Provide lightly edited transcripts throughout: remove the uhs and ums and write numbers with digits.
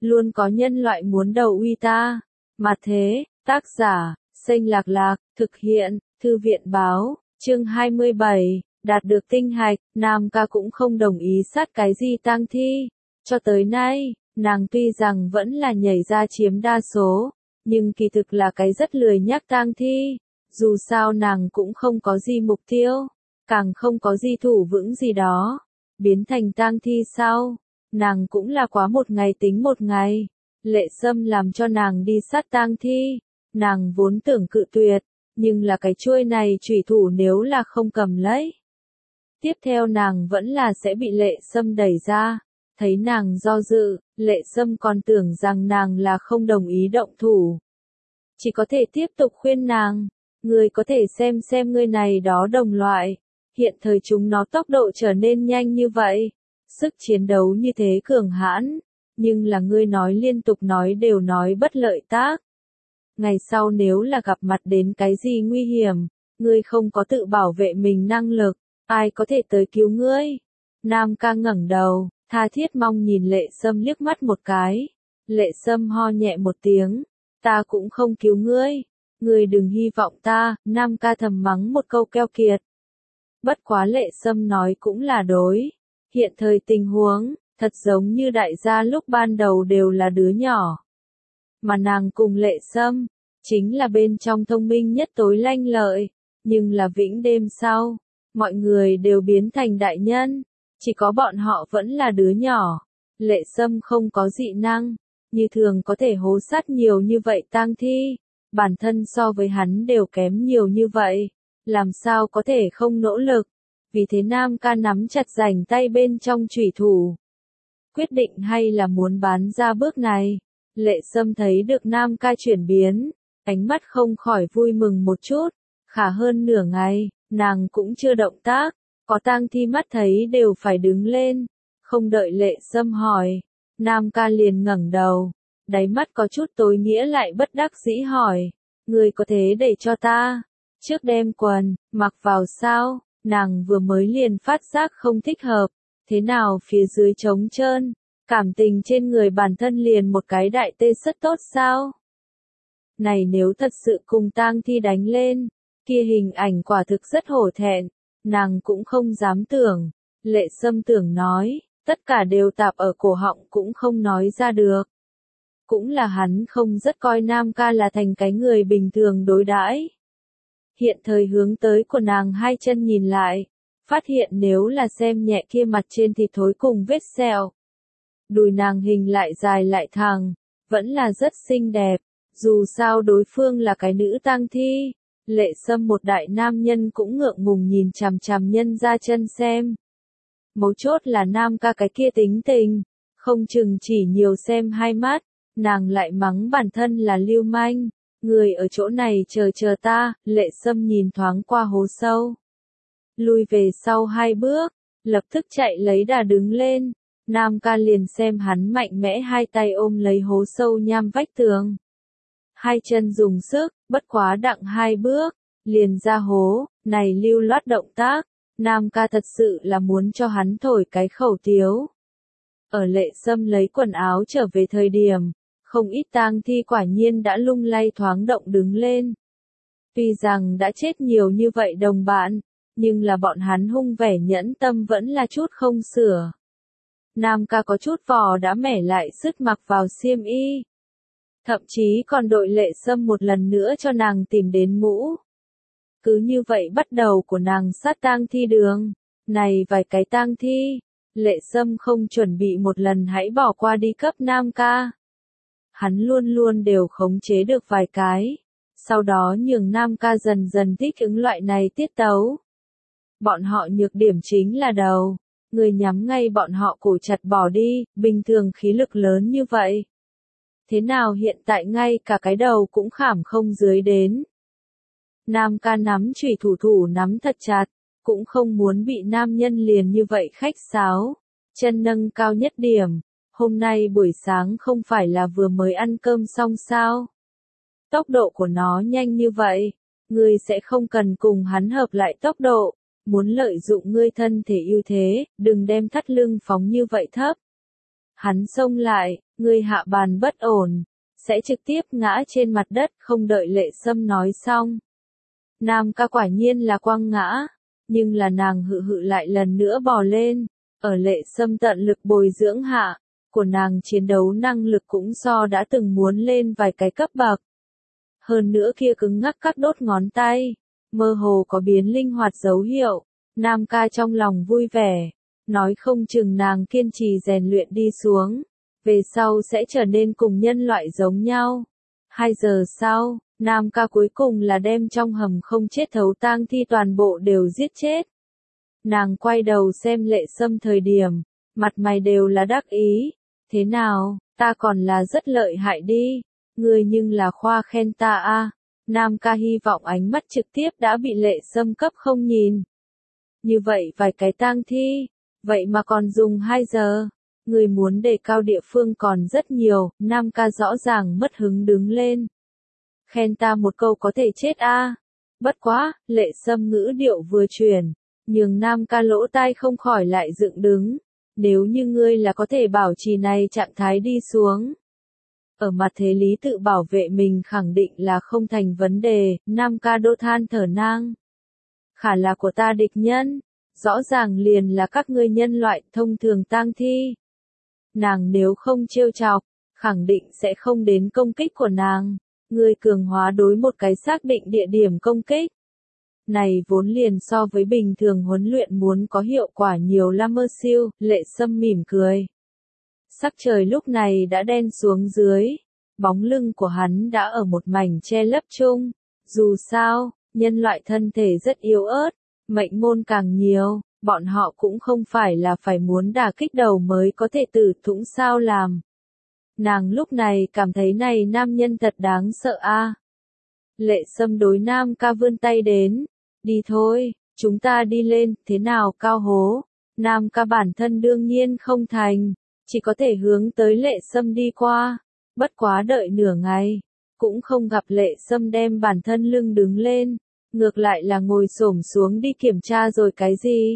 luôn có nhân loại muốn đầu uy ta. Mà thế, tác giả, Xanh Lạc Lạc, thực hiện, Thư viện báo, chương 27, đạt được tinh hạch, Nam Ca cũng không đồng ý sát cái gì tang thi. Cho tới nay, nàng tuy rằng vẫn là nhảy ra chiếm đa số, nhưng kỳ thực là cái rất lười nhác tang thi. Dù sao nàng cũng không có gì mục tiêu, càng không có gì thủ vững gì đó. Biến thành tang thi sau, nàng cũng là quá một ngày tính một ngày. Lệ Sâm làm cho nàng đi sát tang thi, nàng vốn tưởng cự tuyệt, nhưng là cái chuôi này chủy thủ nếu là không cầm lấy, tiếp theo nàng vẫn là sẽ bị Lệ Sâm đẩy ra. Thấy nàng do dự, Lệ Sâm còn tưởng rằng nàng là không đồng ý động thủ. Chỉ có thể tiếp tục khuyên nàng, người có thể xem người này đó đồng loại, hiện thời chúng nó tốc độ trở nên nhanh như vậy, sức chiến đấu như thế cường hãn, nhưng là ngươi nói liên tục nói đều nói bất lợi tác. Ngày sau nếu là gặp mặt đến cái gì nguy hiểm, ngươi không có tự bảo vệ mình năng lực, ai có thể tới cứu ngươi? Nam Ca ngẩng đầu, tha thiết mong nhìn Lệ Sâm liếc mắt một cái. Lệ Sâm ho nhẹ một tiếng, ta cũng không cứu ngươi, ngươi đừng hy vọng ta. Nam Ca thầm mắng một câu keo kiệt. Bất quá Lệ Sâm nói cũng là đối. Hiện thời tình huống, thật giống như đại gia lúc ban đầu đều là đứa nhỏ. Mà nàng cùng Lệ Sâm, chính là bên trong thông minh nhất tối lanh lợi, nhưng là vĩnh đêm sau, mọi người đều biến thành đại nhân, chỉ có bọn họ vẫn là đứa nhỏ. Lệ Sâm không có dị năng, như thường có thể hố sát nhiều như vậy tang thi, bản thân so với hắn đều kém nhiều như vậy, làm sao có thể không nỗ lực. Vì thế Nam Ca nắm chặt rảnh tay bên trong chủy thủ, quyết định hay là muốn bán ra bước này. Lệ Sâm thấy được Nam Ca chuyển biến, ánh mắt không khỏi vui mừng một chút. Khả hơn nửa ngày, nàng cũng chưa động tác, có tang thi mắt thấy đều phải đứng lên. Không đợi Lệ Sâm hỏi, Nam Ca liền ngẩng đầu, đáy mắt có chút tối nghĩa lại bất đắc dĩ hỏi, người có thế để cho ta trước đem quần mặc vào sao? Nàng vừa mới liền phát giác không thích hợp, thế nào phía dưới trống trơn, cảm tình trên người bản thân liền một cái đại tê rất tốt sao? Này nếu thật sự cùng tang thi đánh lên, kia hình ảnh quả thực rất hổ thẹn, nàng cũng không dám tưởng. Lệ Sâm tưởng nói, tất cả đều tạp ở cổ họng cũng không nói ra được. Cũng là hắn không rất coi Nam Ca là thành cái người bình thường đối đãi. Hiện thời hướng tới của nàng hai chân nhìn lại, phát hiện nếu là xem nhẹ kia mặt trên thịt thối cùng vết sẹo, đùi nàng hình lại dài lại thẳng, vẫn là rất xinh đẹp. Dù sao đối phương là cái nữ tang thi, Lệ Sâm một đại nam nhân cũng ngượng ngùng nhìn chằm chằm nhân ra chân xem. Mấu chốt là Nam Ca cái kia tính tình, không chừng chỉ nhiều xem hai mắt, nàng lại mắng bản thân là lưu manh. Người ở chỗ này chờ ta. Lệ Sâm nhìn thoáng qua hố sâu, lui về sau hai bước, lập tức chạy lấy đà đứng lên. Nam Ca liền xem hắn mạnh mẽ hai tay ôm lấy hố sâu nham vách tường, hai chân dùng sức, bất quá đặng hai bước, liền ra hố. Này lưu loát động tác, Nam Ca thật sự là muốn cho hắn thổi cái khẩu tiếu. Ở Lệ Sâm lấy quần áo trở về thời điểm, không ít tang thi quả nhiên đã lung lay thoáng động đứng lên. Tuy rằng đã chết nhiều như vậy đồng bạn, nhưng là bọn hắn hung vẻ nhẫn tâm vẫn là chút không sửa. Nam Ca có chút vò đã mẻ lại sứt mặc vào xiêm y. Thậm chí còn đội Lệ Sâm một lần nữa cho nàng tìm đến mũ. Cứ như vậy bắt đầu của nàng sát tang thi đường. Này vài cái tang thi, Lệ Sâm không chuẩn bị một lần hãy bỏ qua đi cấp Nam Ca. Hắn luôn luôn đều khống chế được vài cái, sau đó nhường Nam Ca dần dần thích ứng loại này tiết tấu. Bọn họ nhược điểm chính là đầu, người nhắm ngay bọn họ cổ chặt bỏ đi, bình thường khí lực lớn như vậy. Thế nào hiện tại ngay cả cái đầu cũng khảm không dưới đến. Nam Ca nắm chủy thủ nắm thật chặt, cũng không muốn bị nam nhân liền như vậy khách sáo. Chân nâng cao nhất điểm, hôm nay buổi sáng không phải là vừa mới ăn cơm xong sao? Tốc độ của nó nhanh như vậy, ngươi sẽ không cần cùng hắn hợp lại tốc độ, muốn lợi dụng ngươi thân thể ưu thế, đừng đem thắt lưng phóng như vậy thấp. Hắn xông lại, người hạ bàn bất ổn, sẽ trực tiếp ngã trên mặt đất không đợi Lệ Sâm nói xong. Nam ca quả nhiên là quăng ngã, nhưng là nàng hự hự lại lần nữa bò lên, ở Lệ Sâm tận lực bồi dưỡng hạ, của nàng chiến đấu năng lực cũng so đã từng muốn lên vài cái cấp bậc. Hơn nữa kia cứng ngắc các đốt ngón tay, mơ hồ có biến linh hoạt dấu hiệu, Nam ca trong lòng vui vẻ, nói không chừng nàng kiên trì rèn luyện đi xuống, về sau sẽ trở nên cùng nhân loại giống nhau. 2 giờ sau, Nam ca cuối cùng là đem trong hầm không chết thấu tang thi toàn bộ đều giết chết. Nàng quay đầu xem Lệ Sâm thời điểm, mặt mày đều là đắc ý, thế nào, ta còn là rất lợi hại đi, ngươi nhưng là khoa khen ta a. Nam ca hy vọng ánh mắt trực tiếp đã bị Lệ Sâm cấp không nhìn. Như vậy vài cái tang thi, vậy mà còn dùng 2 giờ, người muốn đề cao địa phương còn rất nhiều, Nam ca rõ ràng mất hứng đứng lên. Khen ta một câu có thể chết a. Bất quá, Lệ Sâm ngữ điệu vừa chuyển, nhường Nam ca lỗ tai không khỏi lại dựng đứng. Nếu như ngươi là có thể bảo trì này trạng thái đi xuống. Ở mặt thế lý tự bảo vệ mình khẳng định là không thành vấn đề, Nam ca đô than thở nang. Khả là của ta địch nhân, rõ ràng liền là các ngươi nhân loại thông thường tang thi. Nàng nếu không trêu chọc, khẳng định sẽ không đến công kích của nàng. Ngươi cường hóa đối một cái xác định địa điểm công kích. Này vốn liền so với bình thường huấn luyện muốn có hiệu quả nhiều lắm mơ siêu, Lệ Sâm mỉm cười. Sắc trời lúc này đã đen xuống dưới, bóng lưng của hắn đã ở một mảnh che lấp chung. Dù sao, nhân loại thân thể rất yếu ớt, mệnh môn càng nhiều, bọn họ cũng không phải là phải muốn đả kích đầu mới có thể tử thủng sao làm. Nàng lúc này cảm thấy này nam nhân thật đáng sợ a. Lệ Sâm đối Nam ca vươn tay đến, đi thôi, chúng ta đi lên, thế nào cao hố. Nam ca bản thân đương nhiên không thành, chỉ có thể hướng tới Lệ Sâm đi qua, bất quá đợi nửa ngày, cũng không gặp Lệ Sâm đem bản thân lưng đứng lên, ngược lại là ngồi xổm xuống đi kiểm tra rồi cái gì.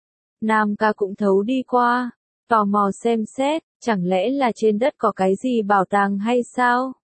Nam ca cũng thấu đi qua, tò mò xem xét, chẳng lẽ là trên đất có cái gì bảo tàng hay sao?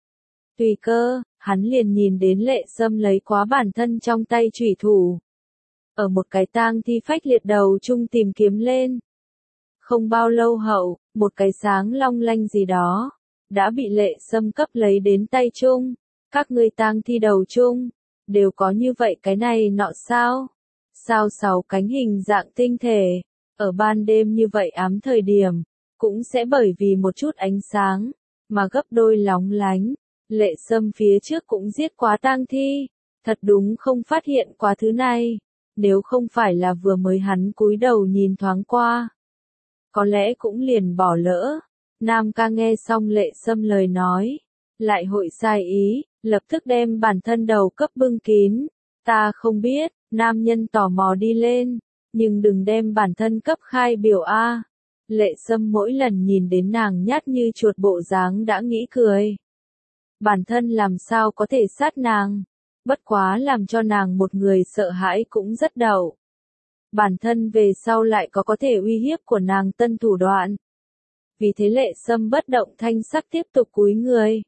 Tùy cơ, hắn liền nhìn đến Lệ Sâm lấy quá bản thân trong tay chủy thủ. Ở một cái tang thi phách liệt đầu chung tìm kiếm lên. Không bao lâu hậu, một cái sáng long lanh gì đó, đã bị Lệ Sâm cấp lấy đến tay chung. Các ngươi tang thi đầu chung, đều có như vậy cái này nọ sao? Sao 6 cánh hình dạng tinh thể, ở ban đêm như vậy ám thời điểm, cũng sẽ bởi vì một chút ánh sáng, mà gấp đôi lóng lánh. Lệ Sâm phía trước cũng giết quá tang thi, thật đúng không phát hiện quá thứ này, nếu không phải là vừa mới hắn cúi đầu nhìn thoáng qua. Có lẽ cũng liền bỏ lỡ. Nam ca nghe xong Lệ Sâm lời nói, lại hội sai ý, lập tức đem bản thân đầu cấp bưng kín. Ta không biết, nam nhân tò mò đi lên, nhưng đừng đem bản thân cấp khai biểu a. Lệ Sâm mỗi lần nhìn đến nàng nhát như chuột bộ dáng đã nghĩ cười. Bản thân làm sao có thể sát nàng, bất quá làm cho nàng một người sợ hãi cũng rất đậu. Bản thân về sau lại có thể uy hiếp của nàng tân thủ đoạn. Vì thế Lệ Sâm bất động thanh sắc tiếp tục cúi người.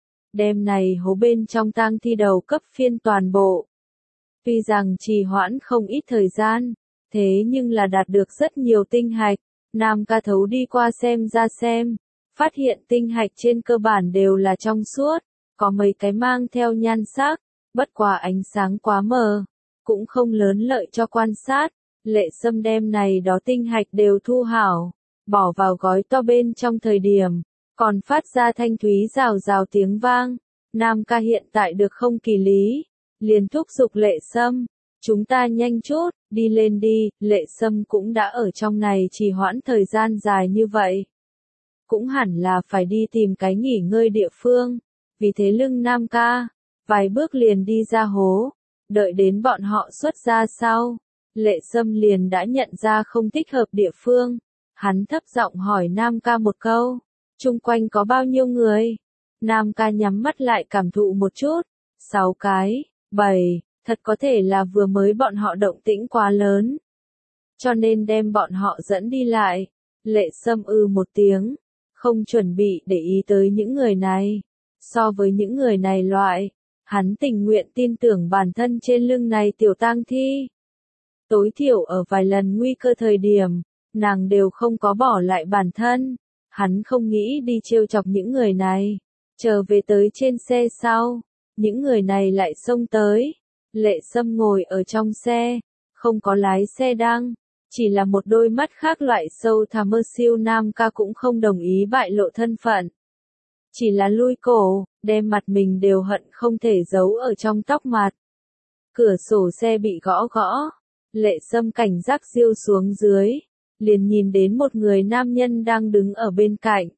Đêm này hố bên trong tang thi đầu cấp phiên toàn bộ. Tuy rằng trì hoãn không ít thời gian, thế nhưng là đạt được rất nhiều tinh hạch. Nam ca thấu đi qua xem ra xem, phát hiện tinh hạch trên cơ bản đều là trong suốt, có mấy cái mang theo nhan sắc, bất quá ánh sáng quá mờ, cũng không lớn lợi cho quan sát. Lệ Sâm đem này đó tinh hạch đều thu hảo, bỏ vào gói to bên trong thời điểm, còn phát ra thanh thúy rào rào tiếng vang. Nam ca hiện tại được không kỳ lý, liền thúc giục Lệ Sâm, chúng ta nhanh chút, đi lên đi. Lệ Sâm cũng đã ở trong này trì hoãn thời gian dài như vậy, cũng hẳn là phải đi tìm cái nghỉ ngơi địa phương, vì thế lưng Nam ca, vài bước liền đi ra hố, đợi đến bọn họ xuất ra sau, Lệ Sâm liền đã nhận ra không thích hợp địa phương, hắn thấp giọng hỏi Nam ca một câu, chung quanh có bao nhiêu người? Nam ca nhắm mắt lại cảm thụ một chút, 6 cái, 7, thật có thể là vừa mới bọn họ động tĩnh quá lớn, cho nên đem bọn họ dẫn đi lại. Lệ Sâm một tiếng, không chuẩn bị để ý tới những người này. So với những người này loại, hắn tình nguyện tin tưởng bản thân trên lưng này tiểu tang thi. Tối thiểu ở vài lần nguy cơ thời điểm, nàng đều không có bỏ lại bản thân. Hắn không nghĩ đi trêu chọc những người này. Chờ về tới trên xe sau, những người này lại xông tới. Lệ Sâm ngồi ở trong xe, không có lái xe đăng, chỉ là một đôi mắt khác loại sâu thẳm mơ siêu nam ca cũng không đồng ý bại lộ thân phận. Chỉ là lui cổ, đem mặt mình đều hận không thể giấu ở trong tóc mặt. Cửa sổ xe bị gõ gõ, Lệ Sâm cảnh giác diêu xuống dưới, liền nhìn đến một người nam nhân đang đứng ở bên cạnh.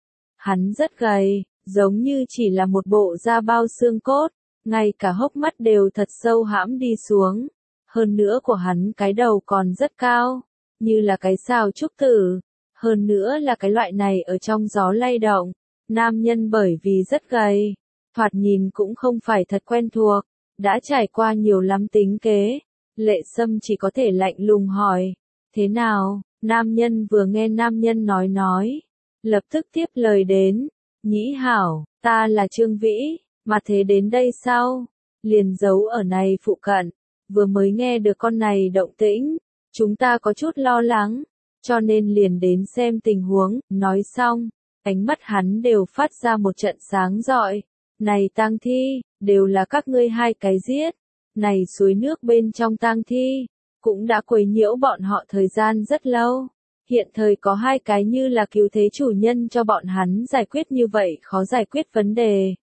Hắn rất gầy, giống như chỉ là một bộ da bao xương cốt, ngay cả hốc mắt đều thật sâu hãm đi xuống. Hơn nữa của hắn cái đầu còn rất cao, như là cái sao trúc tử. Hơn nữa là cái loại này ở trong gió lay động. Nam nhân bởi vì rất gầy, thoạt nhìn cũng không phải thật quen thuộc, đã trải qua nhiều lắm tính kế. Lệ Sâm chỉ có thể lạnh lùng hỏi, thế nào? Nam nhân vừa nghe nam nhân nói, lập tức tiếp lời đến, nhĩ hảo, ta là Trương Vĩ, mà thế đến đây sao? Liền giấu ở này phụ cận, vừa mới nghe được con này động tĩnh, chúng ta có chút lo lắng, cho nên liền đến xem tình huống. Nói xong, ánh mắt hắn đều phát ra một trận sáng rọi. Này tang thi, đều là các ngươi hai cái giết. Này suối nước bên trong tang thi, cũng đã quấy nhiễu bọn họ thời gian rất lâu. Hiện thời có hai cái như là cứu thế chủ nhân cho bọn hắn giải quyết như vậy khó giải quyết vấn đề.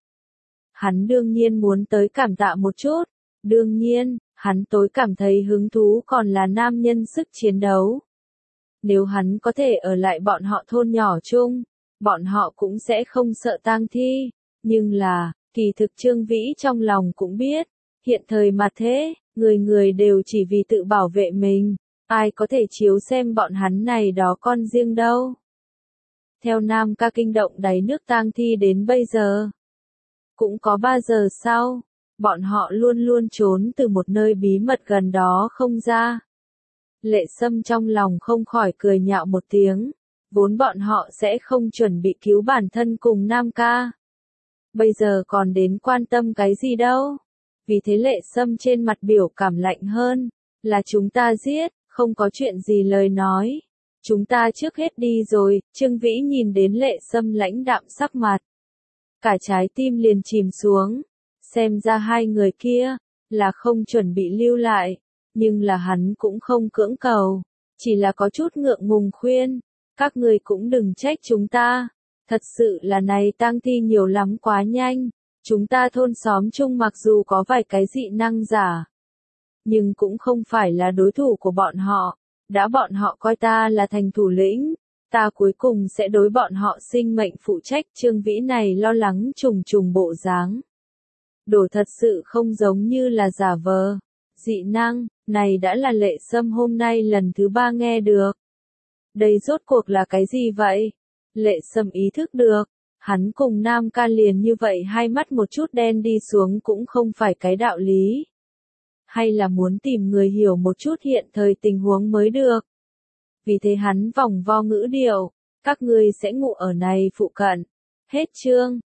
Hắn đương nhiên muốn tới cảm tạ một chút. Đương nhiên, hắn tối cảm thấy hứng thú còn là nam nhân sức chiến đấu. Nếu hắn có thể ở lại bọn họ thôn nhỏ chung, bọn họ cũng sẽ không sợ tang thi. Nhưng là, kỳ thực Trương Vĩ trong lòng cũng biết, hiện thời mà thế, người người đều chỉ vì tự bảo vệ mình, ai có thể chiếu xem bọn hắn này đó con riêng đâu. Theo Nam ca kinh động đáy nước tang thi đến bây giờ, cũng có 3 giờ sau, bọn họ luôn luôn trốn từ một nơi bí mật gần đó không ra. Lệ Sâm trong lòng không khỏi cười nhạo một tiếng, vốn bọn họ sẽ không chuẩn bị cứu bản thân cùng Nam ca. Bây giờ còn đến quan tâm cái gì đâu. Vì thế Lệ Sâm trên mặt biểu cảm lạnh hơn, là chúng ta giết, không có chuyện gì lời nói. Chúng ta trước hết đi rồi. Trương Vĩ nhìn đến Lệ Sâm lãnh đạm sắc mặt, cả trái tim liền chìm xuống. Xem ra hai người kia là không chuẩn bị lưu lại, nhưng là hắn cũng không cưỡng cầu, chỉ là có chút ngượng ngùng khuyên, các người cũng đừng trách chúng ta, thật sự là này tang thi nhiều lắm quá nhanh, chúng ta thôn xóm chung mặc dù có vài cái dị năng giả, nhưng cũng không phải là đối thủ của bọn họ, đã bọn họ coi ta là thành thủ lĩnh, ta cuối cùng sẽ đối bọn họ sinh mệnh phụ trách. Trương Vĩ này lo lắng trùng trùng bộ dáng. Đồ thật sự không giống như là giả vờ. Dị năng, này đã là Lệ Sâm hôm nay lần thứ 3 nghe được. Đây rốt cuộc là cái gì vậy? Lệ Sâm ý thức được, hắn cùng Nam ca liền như vậy hai mắt một chút đen đi xuống cũng không phải cái đạo lý. Hay là muốn tìm người hiểu một chút hiện thời tình huống mới được. Vì thế hắn vòng vo ngữ điệu, các ngươi sẽ ngủ ở này phụ cận. Hết chương.